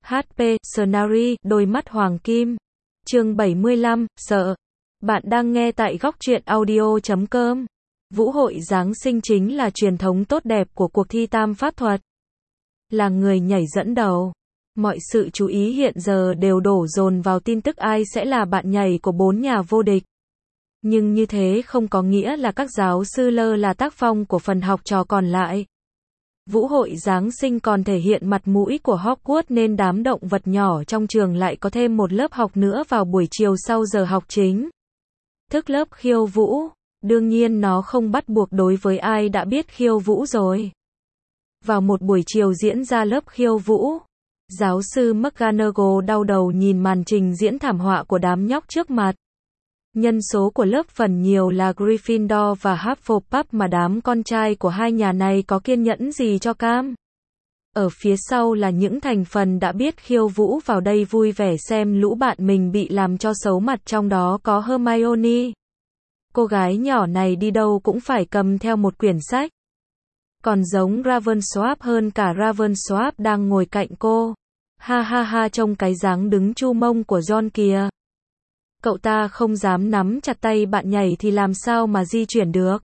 HP, Scenery, đôi mắt hoàng kim. Chương 75, sợ. Bạn đang nghe tại góc truyện audio.com. Vũ hội Giáng sinh chính là truyền thống tốt đẹp của cuộc thi tam pháp thuật. Là người nhảy dẫn đầu. Mọi sự chú ý hiện giờ đều đổ dồn vào tin tức ai sẽ là bạn nhảy của 4 nhà vô địch. Nhưng như thế không có nghĩa là các giáo sư lơ là tác phong của phần học trò còn lại. Vũ hội Giáng sinh còn thể hiện mặt mũi của Hogwarts nên đám động vật nhỏ trong trường lại có thêm một lớp học nữa vào buổi chiều sau giờ học chính. Thức lớp khiêu vũ, đương nhiên nó không bắt buộc đối với ai đã biết khiêu vũ rồi. Vào một buổi chiều diễn ra lớp khiêu vũ, giáo sư McGonagall đau đầu nhìn màn trình diễn thảm họa của đám nhóc trước mặt. Nhân số của lớp phần nhiều là Gryffindor và Hufflepuff mà đám con trai của hai nhà này có kiên nhẫn gì cho cam. Ở phía sau là những thành phần đã biết khiêu vũ vào đây vui vẻ xem lũ bạn mình bị làm cho xấu mặt, trong đó có Hermione. Cô gái nhỏ này đi đâu cũng phải cầm theo một quyển sách. Còn giống Ravensworth hơn cả Ravensworth đang ngồi cạnh cô. Ha ha ha, trông cái dáng đứng chu mông của John kìa. Cậu ta không dám nắm chặt tay bạn nhảy thì làm sao mà di chuyển được.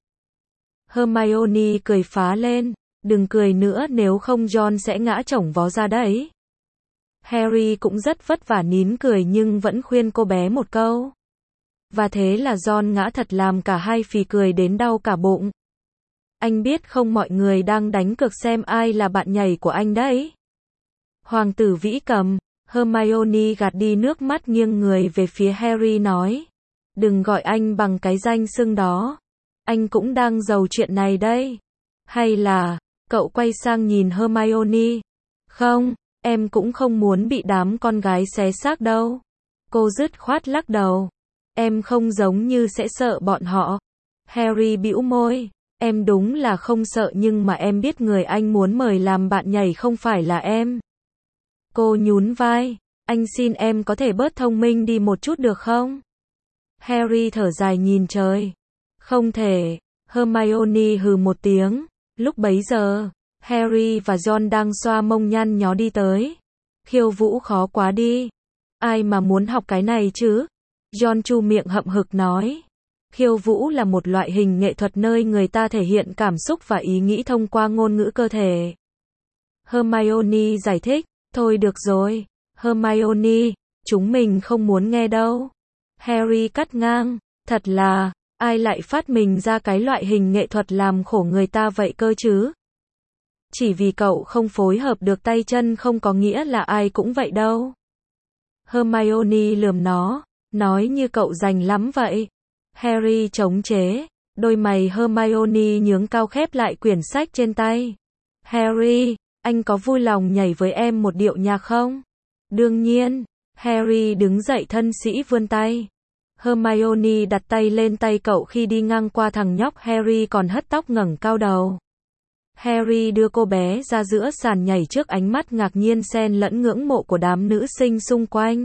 Hermione cười phá lên. Đừng cười nữa nếu không John sẽ ngã chổng vó ra đấy. Harry cũng rất vất vả nín cười nhưng vẫn khuyên cô bé một câu. Và thế là John ngã thật làm cả hai phì cười đến đau cả bụng. Anh biết không, mọi người đang đánh cược xem ai là bạn nhảy của anh đấy. Hoàng tử Vĩ Cầm. Hermione gạt đi nước mắt nghiêng người về phía Harry nói. Đừng gọi anh bằng cái danh xưng đó. Anh cũng đang giàu chuyện này đây. Hay là, cậu quay sang nhìn Hermione. Không, em cũng không muốn bị đám con gái xé xác đâu. Cô dứt khoát lắc đầu. Em không giống như sẽ sợ bọn họ. Harry bĩu môi. Em đúng là không sợ nhưng mà em biết người anh muốn mời làm bạn nhảy không phải là em. Cô nhún vai. Anh xin em có thể bớt thông minh đi một chút được không? Harry thở dài nhìn trời. Không thể. Hermione hừ một tiếng. Lúc bấy giờ, Harry và John đang xoa mông nhăn nhó đi tới. Khiêu vũ khó quá đi. Ai mà muốn học cái này chứ? John chu miệng hậm hực nói. Khiêu vũ là một loại hình nghệ thuật nơi người ta thể hiện cảm xúc và ý nghĩ thông qua ngôn ngữ cơ thể. Hermione giải thích. Thôi được rồi, Hermione, chúng mình không muốn nghe đâu. Harry cắt ngang. Thật là, ai lại phát minh ra cái loại hình nghệ thuật làm khổ người ta vậy cơ chứ? Chỉ vì cậu không phối hợp được tay chân không có nghĩa là ai cũng vậy đâu. Hermione lườm nó, nói như cậu rành lắm vậy. Harry chống chế, đôi mày Hermione nhướng cao khép lại quyển sách trên tay. Harry, anh có vui lòng nhảy với em một điệu nhạc không? Đương nhiên. Harry đứng dậy thân sĩ vươn tay. Hermione đặt tay lên tay cậu khi đi ngang qua thằng nhóc Harry còn hất tóc ngẩng cao đầu. Harry đưa cô bé ra giữa sàn nhảy trước ánh mắt ngạc nhiên xen lẫn ngưỡng mộ của đám nữ sinh xung quanh.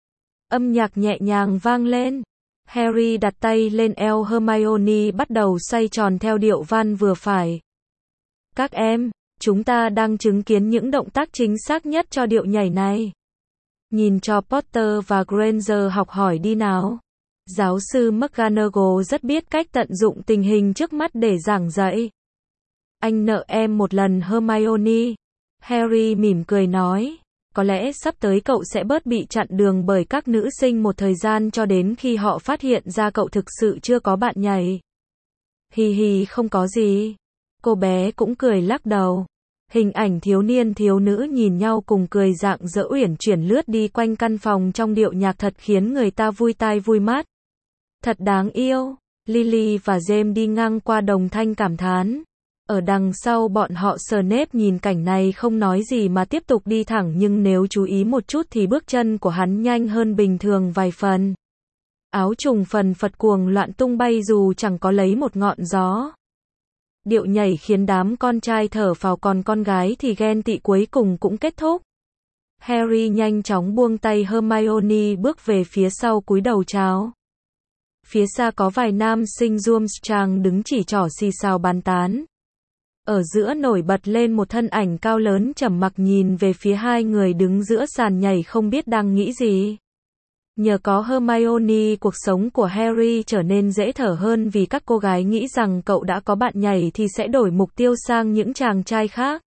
Âm nhạc nhẹ nhàng vang lên. Harry đặt tay lên eo Hermione bắt đầu xoay tròn theo điệu van vừa phải. Các em, chúng ta đang chứng kiến những động tác chính xác nhất cho điệu nhảy này. Nhìn cho Potter và Granger học hỏi đi nào. Giáo sư McGonagall rất biết cách tận dụng tình hình trước mắt để giảng dạy. Anh nợ em một lần Hermione. Harry mỉm cười nói. Có lẽ sắp tới cậu sẽ bớt bị chặn đường bởi các nữ sinh một thời gian cho đến khi họ phát hiện ra cậu thực sự chưa có bạn nhảy. Hì hì, không có gì. Cô bé cũng cười lắc đầu. Hình ảnh thiếu niên thiếu nữ nhìn nhau cùng cười rạng rỡ uyển chuyển lướt đi quanh căn phòng trong điệu nhạc thật khiến người ta vui tai vui mắt. Thật đáng yêu. Lily và James đi ngang qua đồng thanh cảm thán. Ở đằng sau bọn họ Snape nhìn cảnh này không nói gì mà tiếp tục đi thẳng, nhưng nếu chú ý một chút thì bước chân của hắn nhanh hơn bình thường vài phần. Áo trùng phần phật cuồng loạn tung bay dù chẳng có lấy một ngọn gió. Điệu nhảy khiến đám con trai thở phào, còn con gái thì ghen tị cuối cùng cũng kết thúc. Harry nhanh chóng buông tay Hermione bước về phía sau cúi đầu chào. Phía xa có vài nam sinh Durmstrang đứng chỉ trỏ xì xào bàn tán. Ở giữa nổi bật lên một thân ảnh cao lớn trầm mặc nhìn về phía hai người đứng giữa sàn nhảy không biết đang nghĩ gì. Nhờ có Hermione, cuộc sống của Harry trở nên dễ thở hơn vì các cô gái nghĩ rằng cậu đã có bạn nhảy thì sẽ đổi mục tiêu sang những chàng trai khác.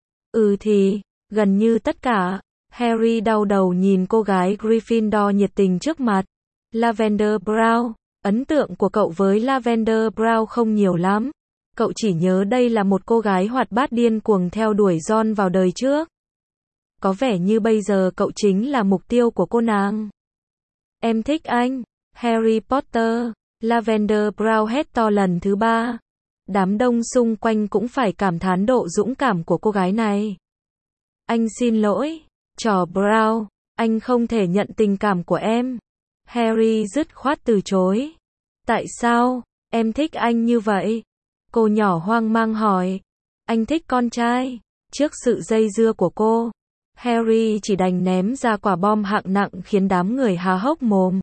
Thì, gần như tất cả. Harry đau đầu nhìn cô gái Gryffindor nhiệt tình trước mặt. Lavender Brown. Ấn tượng của cậu với Lavender Brown không nhiều lắm. Cậu chỉ nhớ đây là một cô gái hoạt bát điên cuồng theo đuổi Ron vào đời trước. Có vẻ như bây giờ cậu chính là mục tiêu của cô nàng. Em thích anh. Harry Potter. Lavender Brown hét to lần thứ 3. Đám đông xung quanh cũng phải cảm thán độ dũng cảm của cô gái này. Anh xin lỗi. Trò Brown. Anh không thể nhận tình cảm của em. Harry dứt khoát từ chối. Tại sao? Em thích anh như vậy? Cô nhỏ hoang mang hỏi. Anh thích con trai. Trước sự dây dưa của cô, Harry chỉ đành ném ra quả bom hạng nặng khiến đám người há hốc mồm.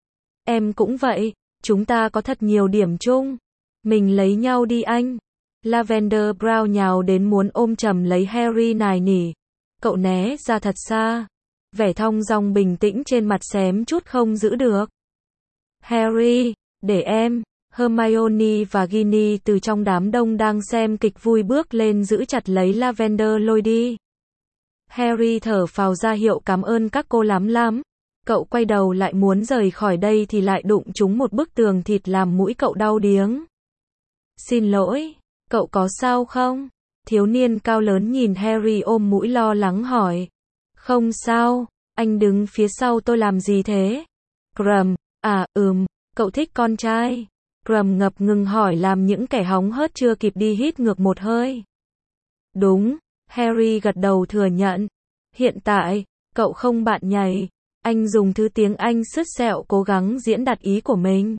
Em cũng vậy, chúng ta có thật nhiều điểm chung. Mình lấy nhau đi anh. Lavender Brown nhào đến muốn ôm chầm lấy Harry nài nỉ. Cậu né ra thật xa. Vẻ thong dong bình tĩnh trên mặt xém chút không giữ được. Harry, để em. Hermione và Ginny từ trong đám đông đang xem kịch vui bước lên giữ chặt lấy Lavender lôi đi. Harry thở phào ra hiệu cảm ơn các cô lắm. Cậu quay đầu lại muốn rời khỏi đây thì lại đụng trúng một bức tường thịt làm mũi cậu đau điếng. Xin lỗi, cậu có sao không? Thiếu niên cao lớn nhìn Harry ôm mũi lo lắng hỏi. Không sao, anh đứng phía sau tôi làm gì thế? Krum, cậu thích con trai. Krum ngập ngừng hỏi làm những kẻ hóng hớt chưa kịp đi hít ngược một hơi. Đúng, Harry gật đầu thừa nhận. Hiện tại, cậu không bạn nhảy. Anh dùng thứ tiếng Anh sứt sẹo cố gắng diễn đạt ý của mình.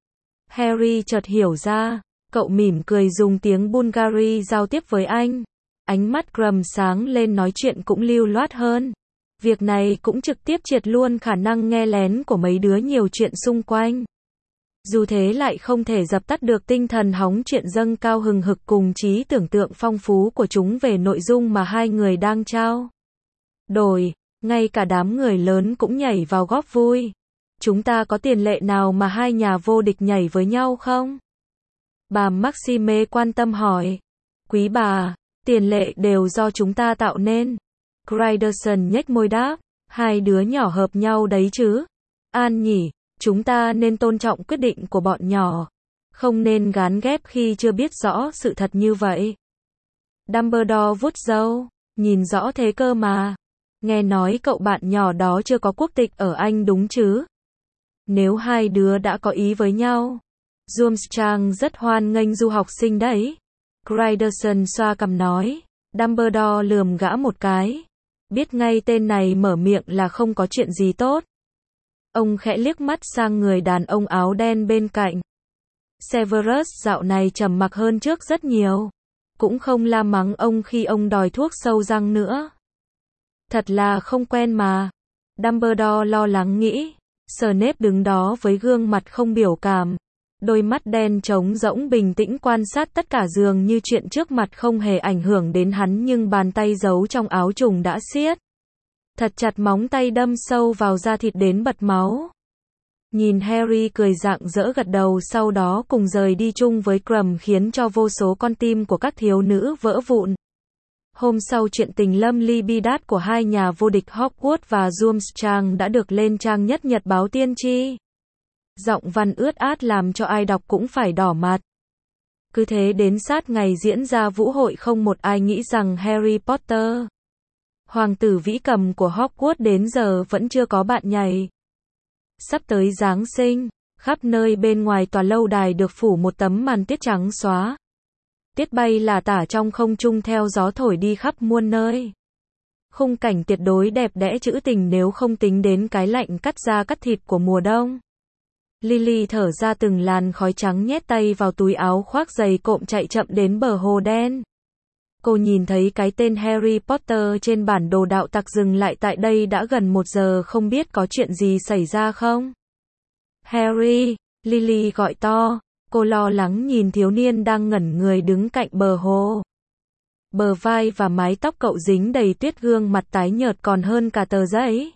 Harry chợt hiểu ra, cậu mỉm cười dùng tiếng Bulgari giao tiếp với anh. Ánh mắt Krum sáng lên nói chuyện cũng lưu loát hơn. Việc này cũng trực tiếp triệt luôn khả năng nghe lén của mấy đứa nhiều chuyện xung quanh. Dù thế lại không thể dập tắt được tinh thần hóng chuyện dâng cao hừng hực cùng trí tưởng tượng phong phú của chúng về nội dung mà hai người đang trao đổi. Ngay cả đám người lớn cũng nhảy vào góp vui. Chúng ta có tiền lệ nào mà hai nhà vô địch nhảy với nhau không? Bà Maxime quan tâm hỏi. Quý bà, tiền lệ đều do chúng ta tạo nên. Gryderson nhếch môi đáp. Hai đứa nhỏ hợp nhau đấy chứ. An nhỉ, chúng ta nên tôn trọng quyết định của bọn nhỏ. Không nên gán ghép khi chưa biết rõ sự thật như vậy. Dumbledore vuốt râu. Nhìn rõ thế cơ mà. Nghe nói cậu bạn nhỏ đó chưa có quốc tịch ở Anh đúng chứ? Nếu hai đứa đã có ý với nhau, Durmstrang rất hoan nghênh du học sinh đấy. Gryderson xoa cằm nói. Dumbledore lườm gã một cái. Biết ngay tên này mở miệng là không có chuyện gì tốt. Ông khẽ liếc mắt sang người đàn ông áo đen bên cạnh. Severus dạo này trầm mặc hơn trước rất nhiều. Cũng không la mắng ông khi ông đòi thuốc sâu răng nữa. Thật là không quen mà. Dumbledore lo lắng nghĩ. Snape đứng đó với gương mặt không biểu cảm. Đôi mắt đen trống rỗng bình tĩnh quan sát tất cả dường như chuyện trước mặt không hề ảnh hưởng đến hắn nhưng bàn tay giấu trong áo trùng đã siết thật chặt, móng tay đâm sâu vào da thịt đến bật máu. Nhìn Harry cười rạng rỡ gật đầu sau đó cùng rời đi chung với Krum khiến cho vô số con tim của các thiếu nữ vỡ vụn. Hôm sau chuyện tình lâm ly bi đát của hai nhà vô địch Hogwarts và Durmstrang đã được lên trang nhất nhật báo tiên tri. Giọng văn ướt át làm cho ai đọc cũng phải đỏ mặt. Cứ thế đến sát ngày diễn ra vũ hội không một ai nghĩ rằng Harry Potter, hoàng tử vĩ cầm của Hogwarts đến giờ vẫn chưa có bạn nhảy. Sắp tới Giáng sinh, khắp nơi bên ngoài tòa lâu đài được phủ một tấm màn tuyết trắng xóa. Tuyết bay lả tả trong không trung theo gió thổi đi khắp muôn nơi. Khung cảnh tuyệt đối đẹp đẽ trữ tình nếu không tính đến cái lạnh cắt da cắt thịt của mùa đông. Lily thở ra từng làn khói trắng nhét tay vào túi áo khoác giày cộm chạy chậm đến bờ hồ đen. Cô nhìn thấy cái tên Harry Potter trên bản đồ đạo tặc dừng lại tại đây đã gần 1 giờ không biết có chuyện gì xảy ra không? Harry, Lily gọi to. Cô lo lắng nhìn thiếu niên đang ngẩn người đứng cạnh bờ hồ. Bờ vai và mái tóc cậu dính đầy tuyết, gương mặt tái nhợt còn hơn cả tờ giấy.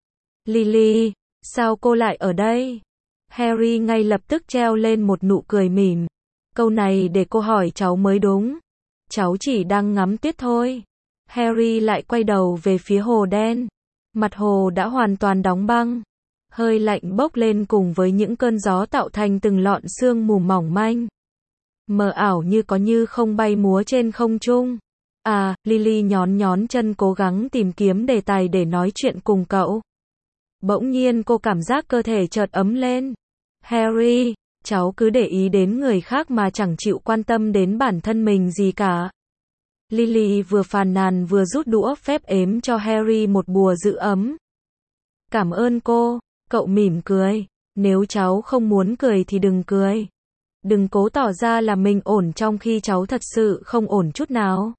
Lily, sao cô lại ở đây? Harry ngay lập tức treo lên một nụ cười mỉm. Câu này để cô hỏi cháu mới đúng. Cháu chỉ đang ngắm tuyết thôi. Harry lại quay đầu về phía hồ đen. Mặt hồ đã hoàn toàn đóng băng. Hơi lạnh bốc lên cùng với những cơn gió tạo thành từng lọn sương mù mỏng manh. Mờ ảo như có như không bay múa trên không trung. À, Lily nhón nhón chân cố gắng tìm kiếm đề tài để nói chuyện cùng cậu. Bỗng nhiên cô cảm giác cơ thể chợt ấm lên. Harry, cháu cứ để ý đến người khác mà chẳng chịu quan tâm đến bản thân mình gì cả. Lily vừa phàn nàn vừa rút đũa phép ếm cho Harry một bùa giữ ấm. Cảm ơn cô, cậu mỉm cười. Nếu cháu không muốn cười thì đừng cười. Đừng cố tỏ ra là mình ổn trong khi cháu thật sự không ổn chút nào.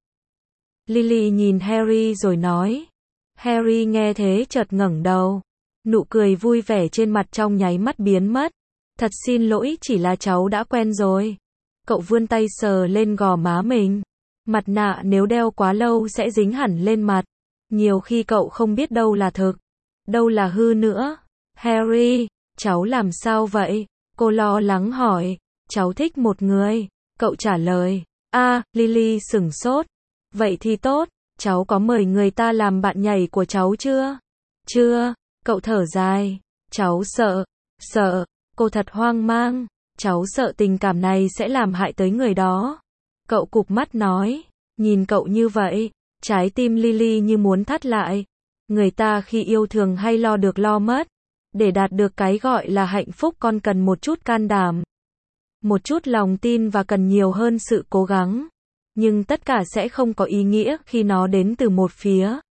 Lily nhìn Harry rồi nói. Harry nghe thế chợt ngẩng đầu. Nụ cười vui vẻ trên mặt trong nháy mắt biến mất. Thật xin lỗi, chỉ là cháu đã quen rồi. Cậu vươn tay sờ lên gò má mình. Mặt nạ nếu đeo quá lâu sẽ dính hẳn lên mặt. Nhiều khi cậu không biết đâu là thực, đâu là hư nữa. Harry, cháu làm sao vậy? Cô lo lắng hỏi. Cháu thích một người. Cậu trả lời. Lily sửng sốt. Vậy thì tốt, cháu có mời người ta làm bạn nhảy của cháu chưa? Chưa, cậu thở dài. Cháu sợ. Cô thật hoang mang. Cháu sợ tình cảm này sẽ làm hại tới người đó. Cậu cụp mắt nói. Nhìn cậu như vậy, trái tim Lily như muốn thắt lại. Người ta khi yêu thường hay lo được lo mất. Để đạt được cái gọi là hạnh phúc còn cần một chút can đảm, một chút lòng tin và cần nhiều hơn sự cố gắng. Nhưng tất cả sẽ không có ý nghĩa khi nó đến từ một phía.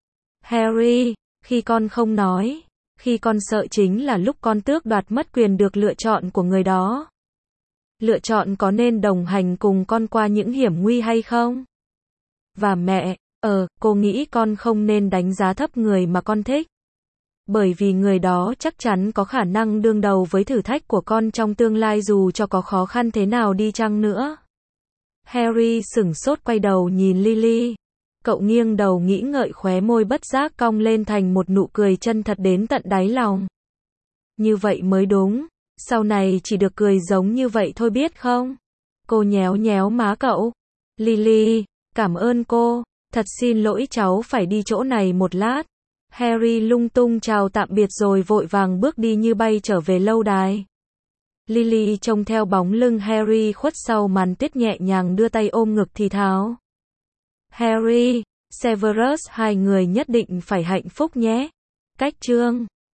Harry, khi con không nói, khi con sợ chính là lúc con tước đoạt mất quyền được lựa chọn của người đó. Lựa chọn có nên đồng hành cùng con qua những hiểm nguy hay không? Và mẹ, cô nghĩ con không nên đánh giá thấp người mà con thích. Bởi vì người đó chắc chắn có khả năng đương đầu với thử thách của con trong tương lai dù cho có khó khăn thế nào đi chăng nữa. Harry sửng sốt quay đầu nhìn Lily. Cậu nghiêng đầu nghĩ ngợi, khóe môi bất giác cong lên thành một nụ cười chân thật đến tận đáy lòng. Như vậy mới đúng, sau này chỉ được cười giống như vậy thôi biết không? Cô nhéo nhéo má cậu. Lily, cảm ơn cô, thật xin lỗi cháu phải đi chỗ này một lát. Harry lung tung chào tạm biệt rồi vội vàng bước đi như bay trở về lâu đài. Lily trông theo bóng lưng Harry khuất sau màn tuyết nhẹ nhàng đưa tay ôm ngực thì thào. Harry, Severus, hai người nhất định phải hạnh phúc nhé. Cách chương